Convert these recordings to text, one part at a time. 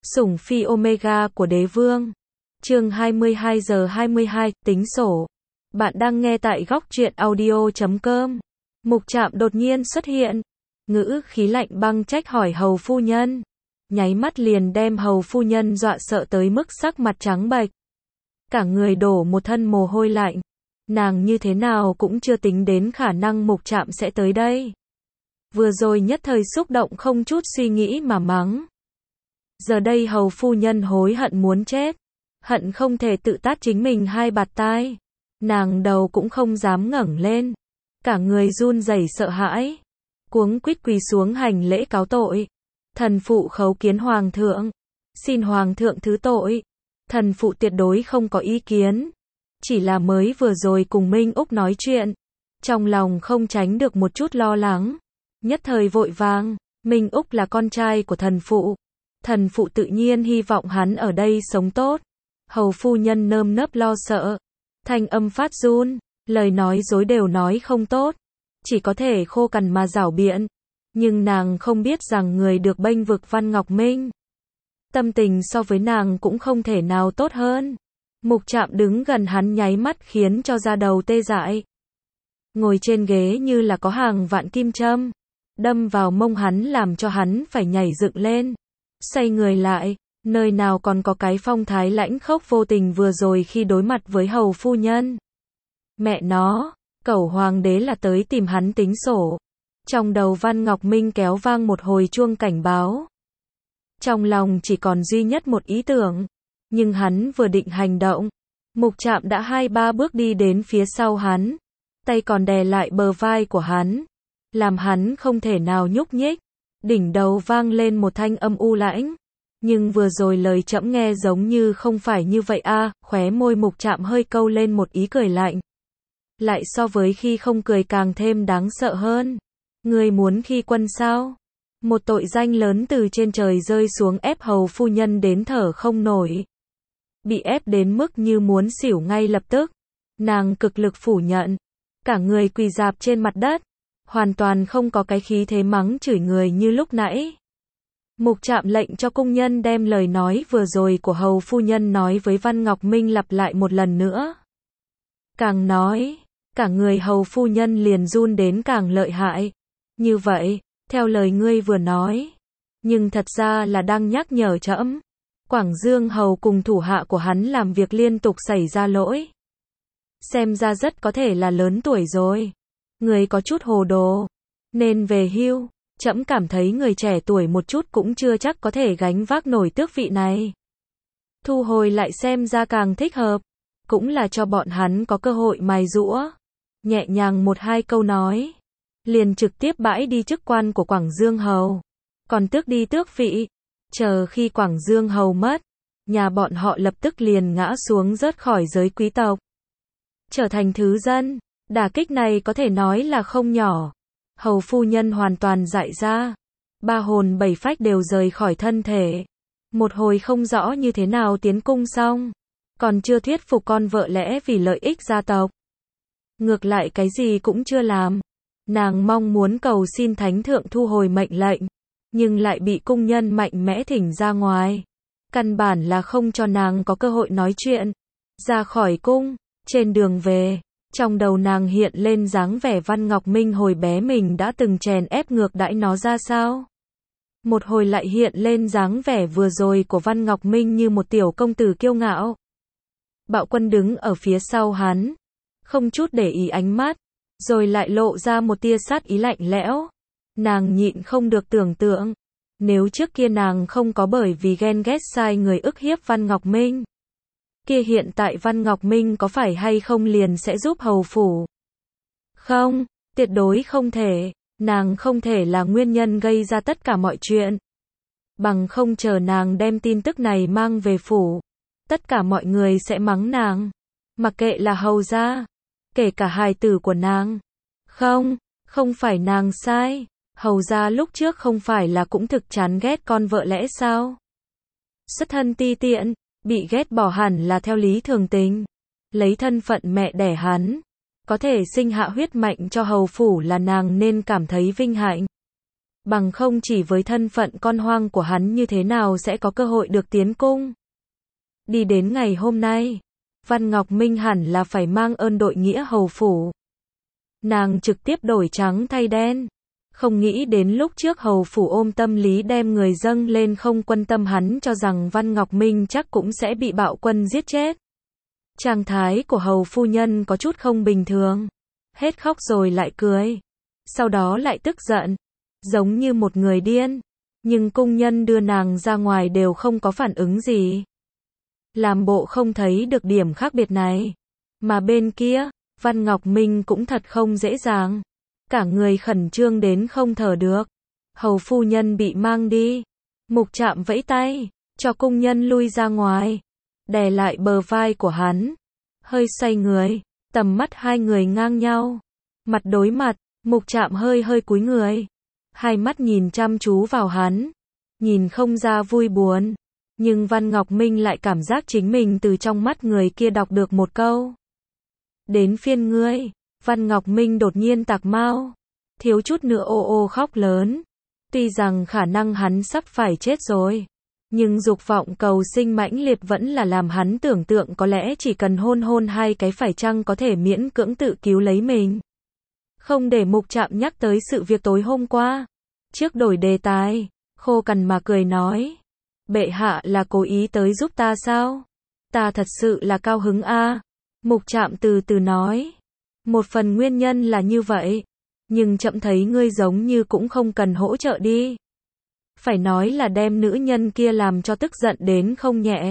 Sủng phi Omega của đế vương. Chương 22 giờ 22, tính sổ. Bạn đang nghe tại góc truyện audio.com. Mục Trạm đột nhiên xuất hiện. Ngữ khí lạnh băng trách hỏi hầu phu nhân. Nháy mắt liền đem hầu phu nhân dọa sợ tới mức sắc mặt trắng bệch. Cả người đổ một thân mồ hôi lạnh. Nàng như thế nào cũng chưa tính đến khả năng Mục Trạm sẽ tới đây. Vừa rồi nhất thời xúc động không chút suy nghĩ mà mắng. Giờ đây hầu phu nhân hối hận muốn chết. Hận không thể tự tát chính mình hai bạt tai. Nàng đầu cũng không dám ngẩng lên. Cả người run rẩy sợ hãi. Cuống quýt quỳ xuống hành lễ cáo tội. Thần phụ khấu kiến hoàng thượng. Xin hoàng thượng thứ tội. Thần phụ tuyệt đối không có ý kiến. Chỉ là mới vừa rồi cùng Minh Úc nói chuyện. Trong lòng không tránh được một chút lo lắng. Nhất thời vội vàng. Minh Úc là con trai của thần phụ. Thần phụ tự nhiên hy vọng hắn ở đây sống tốt. Hầu phu nhân nơm nớp lo sợ. Thanh âm phát run. Lời nói dối đều nói không tốt. Chỉ có thể khô cằn mà giảo biện. Nhưng nàng không biết rằng người được bênh vực Văn Ngọc Minh. Tâm tình so với nàng cũng không thể nào tốt hơn. Mục Trạm đứng gần hắn nháy mắt khiến cho da đầu tê dại. Ngồi trên ghế như là có hàng vạn kim châm. Đâm vào mông hắn làm cho hắn phải nhảy dựng lên. Xoay người lại, nơi nào còn có cái phong thái lãnh khốc vô tình vừa rồi khi đối mặt với hầu phu nhân. Mẹ nó, cẩu hoàng đế là tới tìm hắn tính sổ. Trong đầu Văn Ngọc Minh kéo vang một hồi chuông cảnh báo. Trong lòng chỉ còn duy nhất một ý tưởng. Nhưng hắn vừa định hành động. Mục Trạm đã 2-3 bước đi đến phía sau hắn. Tay còn đè lại bờ vai của hắn. Làm hắn không thể nào nhúc nhích. Đỉnh đầu vang lên một thanh âm u lãnh. Nhưng vừa rồi lời trẫm nghe giống như không phải như vậy a. Khóe môi Mục Trạm hơi câu lên một ý cười lạnh. Lại so với khi không cười càng thêm đáng sợ hơn. Ngươi muốn khi quân sao? Một tội danh lớn từ trên trời rơi xuống ép hầu phu nhân đến thở không nổi. Bị ép đến mức như muốn xỉu ngay lập tức. Nàng cực lực phủ nhận. Cả người quỳ rạp trên mặt đất. Hoàn toàn không có cái khí thế mắng chửi người như lúc nãy. Mục Trạm lệnh cho cung nhân đem lời nói vừa rồi của hầu phu nhân nói với Văn Ngọc Minh lặp lại một lần nữa. Càng nói, cả người hầu phu nhân liền run đến càng lợi hại. Như vậy, theo lời ngươi vừa nói. Nhưng thật ra là đang nhắc nhở trẫm. Quảng Dương hầu cùng thủ hạ của hắn làm việc liên tục xảy ra lỗi. Xem ra rất có thể là lớn tuổi rồi. Người có chút hồ đồ. Nên về hưu. Trẫm cảm thấy người trẻ tuổi một chút cũng chưa chắc có thể gánh vác nổi tước vị này. Thu hồi lại xem ra càng thích hợp. Cũng là cho bọn hắn có cơ hội mài giũa. Nhẹ nhàng 1-2 câu nói. Liền trực tiếp bãi đi chức quan của Quảng Dương hầu. Còn tước đi tước vị. Chờ khi Quảng Dương hầu mất. Nhà bọn họ lập tức liền ngã xuống rớt khỏi giới quý tộc. Trở thành thứ dân. Đả kích này có thể nói là không nhỏ. Hầu phu nhân hoàn toàn dại ra. 3 hồn 7 phách đều rời khỏi thân thể. Một hồi không rõ như thế nào tiến cung xong. Còn chưa thuyết phục con vợ lẽ vì lợi ích gia tộc. Ngược lại cái gì cũng chưa làm. Nàng mong muốn cầu xin thánh thượng thu hồi mệnh lệnh. Nhưng lại bị cung nhân mạnh mẽ thỉnh ra ngoài. Căn bản là không cho nàng có cơ hội nói chuyện. Ra khỏi cung, trên đường về. Trong đầu nàng hiện lên dáng vẻ Văn Ngọc Minh hồi bé mình đã từng chèn ép ngược đãi nó ra sao. Một hồi lại hiện lên dáng vẻ vừa rồi của Văn Ngọc Minh như một tiểu công tử kiêu ngạo. Bạo Quân đứng ở phía sau hắn. Không chút để ý ánh mắt. Rồi lại lộ ra một tia sát ý lạnh lẽo. Nàng nhịn không được tưởng tượng. Nếu trước kia nàng không có bởi vì ghen ghét sai người ức hiếp Văn Ngọc Minh. Kia hiện tại Văn Ngọc Minh có phải hay không liền sẽ giúp hầu phủ? Không, tuyệt đối không thể. Nàng không thể là nguyên nhân gây ra tất cả mọi chuyện. Bằng không chờ nàng đem tin tức này mang về phủ. Tất cả mọi người sẽ mắng nàng. Mặc kệ là hầu gia. Kể cả hài tử của nàng. Không, không phải nàng sai. Hầu gia lúc trước không phải là cũng thực chán ghét con vợ lẽ sao? Xuất thân ti tiện. Bị ghét bỏ hẳn là theo lý thường tình. Lấy thân phận mẹ đẻ hắn. Có thể sinh hạ huyết mạch cho hầu phủ là nàng nên cảm thấy vinh hạnh. Bằng không chỉ với thân phận con hoang của hắn như thế nào sẽ có cơ hội được tiến cung. Đi đến ngày hôm nay, Văn Ngọc Minh hẳn là phải mang ơn đội nghĩa hầu phủ. Nàng trực tiếp đổi trắng thay đen. Không nghĩ đến lúc trước hầu phủ ôm tâm lý đem người dâng lên không quan tâm hắn cho rằng Văn Ngọc Minh chắc cũng sẽ bị bạo quân giết chết. Trạng thái của hầu phu nhân có chút không bình thường. Hết khóc rồi lại cười. Sau đó lại tức giận. Giống như một người điên. Nhưng cung nhân đưa nàng ra ngoài đều không có phản ứng gì. Làm bộ không thấy được điểm khác biệt này. Mà bên kia, Văn Ngọc Minh cũng thật không dễ dàng. Cả người khẩn trương đến không thở được. Hầu phu nhân bị mang đi. Mục Trạm vẫy tay, cho cung nhân lui ra ngoài. Đè lại bờ vai của hắn. Hơi xoay người, tầm mắt hai người ngang nhau. Mặt đối mặt, Mục Trạm hơi hơi cúi người. Hai mắt nhìn chăm chú vào hắn. Nhìn không ra vui buồn. Nhưng Văn Ngọc Minh lại cảm giác chính mình từ trong mắt người kia đọc được một câu. Đến phiên ngươi. Văn Ngọc Minh đột nhiên tạc mau. Thiếu chút nữa ô ô khóc lớn. Tuy rằng khả năng hắn sắp phải chết rồi. Nhưng dục vọng cầu sinh mãnh liệt vẫn là làm hắn tưởng tượng có lẽ chỉ cần hôn hôn hai cái phải chăng có thể miễn cưỡng tự cứu lấy mình. Không để Mục Trạm nhắc tới sự việc tối hôm qua. Trước đổi đề tài, khô cằn mà cười nói. Bệ hạ là cố ý tới giúp ta sao? Ta thật sự là cao hứng a. Mục Trạm từ từ nói. Một phần nguyên nhân là như vậy. Nhưng Trẫm thấy ngươi giống như cũng không cần hỗ trợ đi. Phải nói là đem nữ nhân kia làm cho tức giận đến không nhẹ.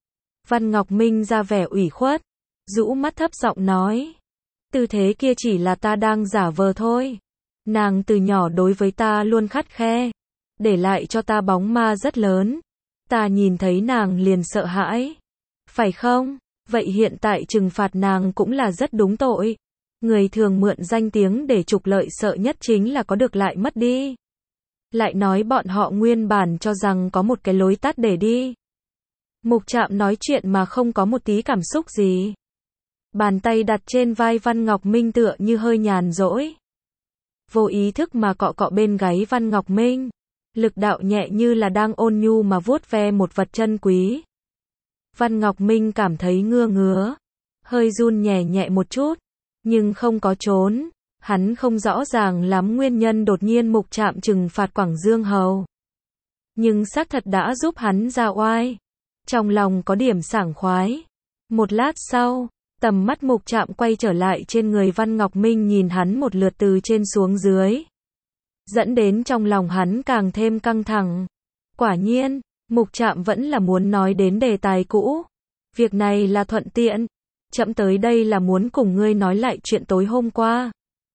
Văn Ngọc Minh ra vẻ ủy khuất. Rũ mắt thấp giọng nói. Tư thế kia chỉ là ta đang giả vờ thôi. Nàng từ nhỏ đối với ta luôn khắt khe. Để lại cho ta bóng ma rất lớn. Ta nhìn thấy nàng liền sợ hãi. Phải không? Vậy hiện tại trừng phạt nàng cũng là rất đúng tội. Người thường mượn danh tiếng để trục lợi sợ nhất chính là có được lại mất đi. Lại nói bọn họ nguyên bản cho rằng có một cái lối tắt để đi. Mục Trạm nói chuyện mà không có một tí cảm xúc gì. Bàn tay đặt trên vai Văn Ngọc Minh tựa như hơi nhàn rỗi. Vô ý thức mà cọ cọ bên gáy Văn Ngọc Minh. Lực đạo nhẹ như là đang ôn nhu mà vuốt ve một vật chân quý. Văn Ngọc Minh cảm thấy ngứa. Hơi run nhẹ nhẹ một chút. Nhưng không có trốn. Hắn không rõ ràng lắm nguyên nhân đột nhiên Mục Trạm trừng phạt Quảng Dương Hầu. Nhưng xác thật đã giúp hắn ra oai. Trong lòng có điểm sảng khoái. Một lát sau, tầm mắt Mục Trạm quay trở lại trên người Văn Ngọc Minh nhìn hắn một lượt từ trên xuống dưới. Dẫn đến trong lòng hắn càng thêm căng thẳng. Quả nhiên, Mục Trạm vẫn là muốn nói đến đề tài cũ. Việc này là thuận tiện. Trẫm tới đây là muốn cùng ngươi nói lại chuyện tối hôm qua.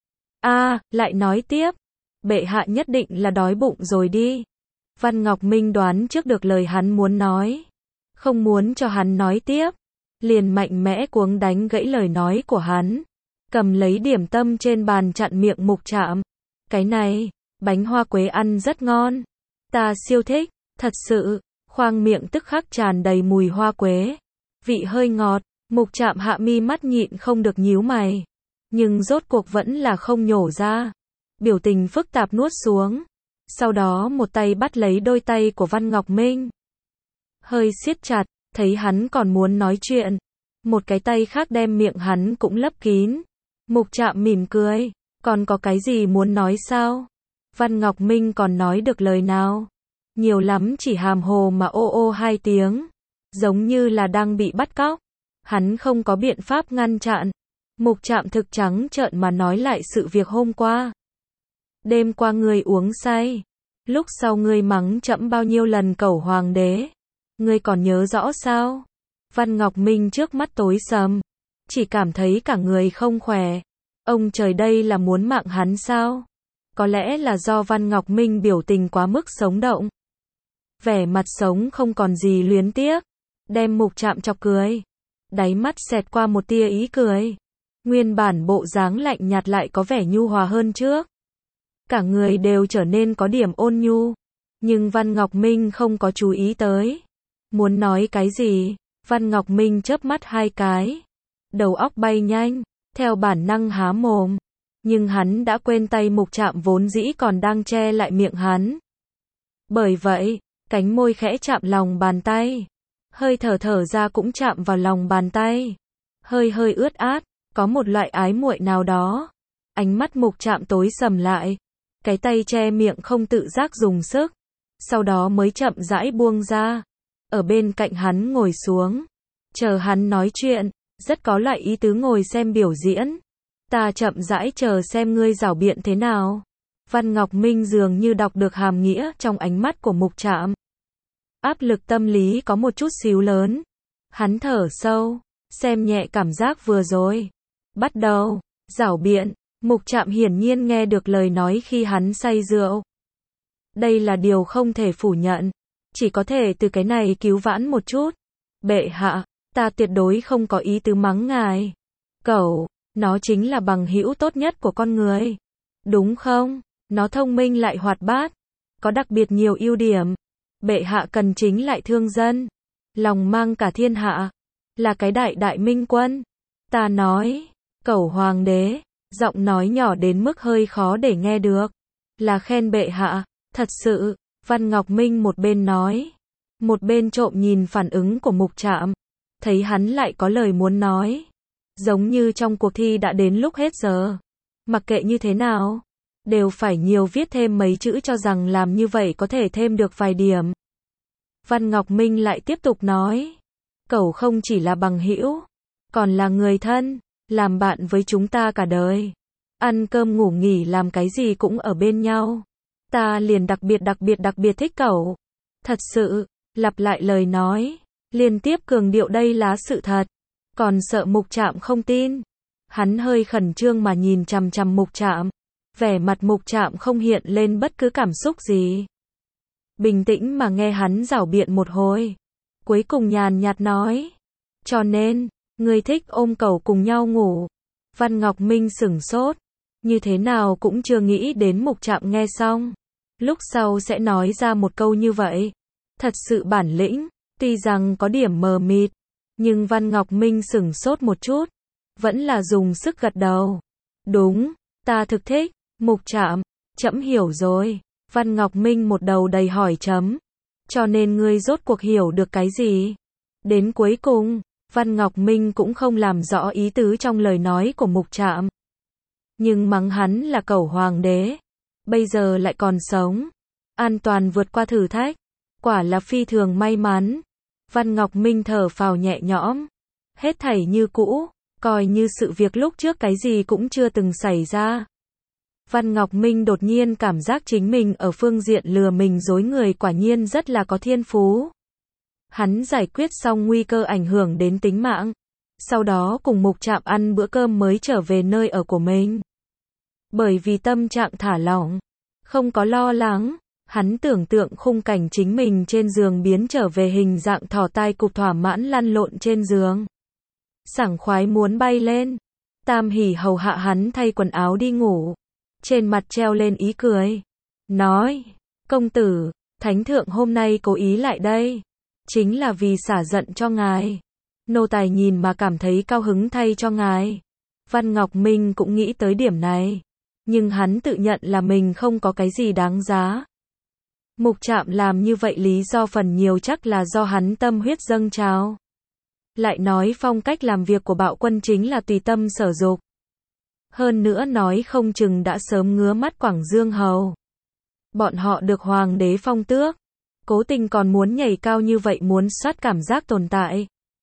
Lại nói tiếp. Bệ hạ nhất định là đói bụng rồi đi. Văn Ngọc Minh đoán trước được lời hắn muốn nói. Không muốn cho hắn nói tiếp. Liền mạnh mẽ cuống đánh gãy lời nói của hắn. Cầm lấy điểm tâm trên bàn chặn miệng Mục Trạm. Cái này, bánh hoa quế ăn rất ngon. Ta siêu thích, thật sự. Khoang miệng tức khắc tràn đầy mùi hoa quế. Vị hơi ngọt. Mục Trạm hạ mi mắt nhịn không được nhíu mày. Nhưng rốt cuộc vẫn là không nhổ ra. Biểu tình phức tạp nuốt xuống. Sau đó một tay bắt lấy đôi tay của Văn Ngọc Minh. Hơi siết chặt, thấy hắn còn muốn nói chuyện. Một cái tay khác đem miệng hắn cũng lấp kín. Mục Trạm mỉm cười. Còn có cái gì muốn nói sao? Văn Ngọc Minh còn nói được lời nào? Nhiều lắm chỉ hàm hồ mà ô ô hai tiếng. Giống như là đang bị bắt cóc. Hắn không có biện pháp ngăn chặn. Mục Trạm thực trắng trợn mà nói lại sự việc hôm qua. Đêm qua ngươi uống say. Lúc sau ngươi mắng Trẫm bao nhiêu lần cẩu hoàng đế. Ngươi còn nhớ rõ sao? Văn Ngọc Minh trước mắt tối sầm. Chỉ cảm thấy cả người không khỏe. Ông trời đây là muốn mạng hắn sao? Có lẽ là do Văn Ngọc Minh biểu tình quá mức sống động. Vẻ mặt sống không còn gì luyến tiếc. Đem Mục Trạm chọc cười. Đáy mắt xẹt qua một tia ý cười. Nguyên bản bộ dáng lạnh nhạt lại có vẻ nhu hòa hơn trước. Cả người đều trở nên có điểm ôn nhu. Nhưng Văn Ngọc Minh không có chú ý tới. Muốn nói cái gì? Văn Ngọc Minh chớp mắt hai cái. Đầu óc bay nhanh. Theo bản năng há mồm. Nhưng hắn đã quên tay Mục Trạm vốn dĩ còn đang che lại miệng hắn. Bởi vậy, cánh môi khẽ chạm lòng bàn tay. Hơi thở ra cũng chạm vào lòng bàn tay. Hơi ướt át, có một loại ái muội nào đó. Ánh mắt Mục Trạm tối sầm lại. Cái tay che miệng không tự giác dùng sức. Sau đó mới chậm rãi buông ra. Ở bên cạnh hắn ngồi xuống. Chờ hắn nói chuyện, rất có loại ý tứ ngồi xem biểu diễn. Ta chậm rãi chờ xem ngươi giảo biện thế nào. Văn Ngọc Minh dường như đọc được hàm nghĩa trong ánh mắt của Mục Trạm. Áp lực tâm lý có một chút xíu lớn. Hắn thở sâu, xem nhẹ cảm giác vừa rồi. Bắt đầu, giảo biện. Mục Trạm hiển nhiên nghe được lời nói khi hắn say rượu. Đây là điều không thể phủ nhận. Chỉ có thể từ cái này cứu vãn một chút. Bệ hạ, ta tuyệt đối không có ý tứ mắng ngài. Cẩu, nó chính là bằng hữu tốt nhất của con người. Đúng không? Nó thông minh lại hoạt bát. Có đặc biệt nhiều ưu điểm. Bệ hạ cần chính lại thương dân. Lòng mang cả thiên hạ. Là cái đại minh quân. Ta nói, cẩu hoàng đế. Giọng nói nhỏ đến mức hơi khó để nghe được. Là khen bệ hạ. Thật sự, Văn Ngọc Minh một bên nói. Một bên trộm nhìn phản ứng của Mục Trạm. Thấy hắn lại có lời muốn nói. Giống như trong cuộc thi đã đến lúc hết giờ. Mặc kệ như thế nào, đều phải nhiều viết thêm mấy chữ cho rằng làm như vậy có thể thêm được vài điểm. Văn Ngọc Minh lại tiếp tục nói. Cẩu không chỉ là bằng hữu, còn là người thân, làm bạn với chúng ta cả đời. Ăn cơm ngủ nghỉ làm cái gì cũng ở bên nhau. Ta liền đặc biệt thích cẩu. Thật sự, lặp lại lời nói, liên tiếp cường điệu đây là sự thật. Còn sợ Mục Trạm không tin. Hắn hơi khẩn trương mà nhìn chằm chằm Mục Trạm. Vẻ mặt Mục Trạm không hiện lên bất cứ cảm xúc gì. Bình tĩnh mà nghe hắn giảo biện một hồi. Cuối cùng nhàn nhạt nói. Cho nên, ngươi thích ôm cẩu cùng nhau ngủ. Văn Ngọc Minh sửng sốt. Như thế nào cũng chưa nghĩ đến Mục Trạm nghe xong. Lúc sau sẽ nói ra một câu như vậy. Thật sự bản lĩnh, tuy rằng có điểm mờ mịt. Nhưng Văn Ngọc Minh sửng sốt một chút. Vẫn là dùng sức gật đầu. Đúng, ta thực thích. Mục Trạm, trẫm hiểu rồi. Văn Ngọc Minh một đầu đầy hỏi chấm. Cho nên ngươi rốt cuộc hiểu được cái gì? Đến cuối cùng, Văn Ngọc Minh cũng không làm rõ ý tứ trong lời nói của Mục Trạm. Nhưng mắng hắn là cẩu hoàng đế. Bây giờ lại còn sống. An toàn vượt qua thử thách. Quả là phi thường may mắn. Văn Ngọc Minh thở phào nhẹ nhõm. Hết thảy như cũ, coi như sự việc lúc trước cái gì cũng chưa từng xảy ra. Văn Ngọc Minh đột nhiên cảm giác chính mình ở phương diện lừa mình dối người quả nhiên rất là có thiên phú. Hắn giải quyết xong nguy cơ ảnh hưởng đến tính mạng. Sau đó cùng Mục Trạm ăn bữa cơm mới trở về nơi ở của mình. Bởi vì tâm trạng thả lỏng, không có lo lắng, hắn tưởng tượng khung cảnh chính mình trên giường biến trở về hình dạng thỏ tai cụp thỏa mãn lăn lộn trên giường. Sảng khoái muốn bay lên. Tam Hỷ hầu hạ hắn thay quần áo đi ngủ. Trên mặt treo lên ý cười. Nói, công tử, thánh thượng hôm nay cố ý lại đây. Chính là vì xả giận cho ngài. Nô tài nhìn mà cảm thấy cao hứng thay cho ngài. Văn Ngọc Minh cũng nghĩ tới điểm này. Nhưng hắn tự nhận là mình không có cái gì đáng giá. Mục Trạm làm như vậy lý do phần nhiều chắc là do hắn tâm huyết dâng trào. Lại nói phong cách làm việc của Bạo Quân chính là tùy tâm sở dục. Hơn nữa nói không chừng đã sớm ngứa mắt Quảng Dương Hầu. Bọn họ được hoàng đế phong tước. Cố tình còn muốn nhảy cao như vậy muốn soát cảm giác tồn tại.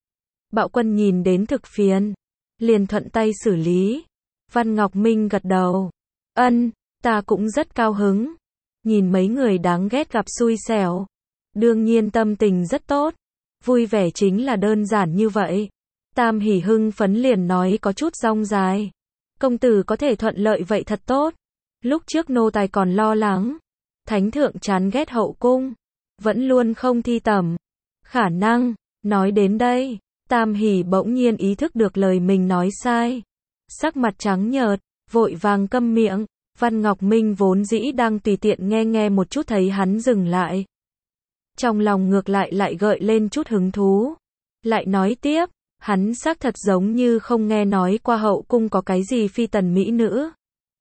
Bạo Quân nhìn đến thực phiền. Liền thuận tay xử lý. Văn Ngọc Minh gật đầu. Ân, ta cũng rất cao hứng. Nhìn mấy người đáng ghét gặp xui xẻo. Đương nhiên tâm tình rất tốt. Vui vẻ chính là đơn giản như vậy. Tam Hỷ hưng phấn liền nói có chút rong dài. Công tử có thể thuận lợi vậy thật tốt. Lúc trước nô tài còn lo lắng. Thánh thượng chán ghét hậu cung. Vẫn luôn không thi tẩm. Khả năng, nói đến đây, Tam Hỷ bỗng nhiên ý thức được lời mình nói sai. Sắc mặt trắng nhợt, vội vàng câm miệng. Văn Ngọc Minh vốn dĩ đang tùy tiện nghe một chút thấy hắn dừng lại. Trong lòng ngược lại gợi lên chút hứng thú. Lại nói tiếp, hắn xác thật giống như không nghe nói qua hậu cung có cái gì phi tần mỹ nữ.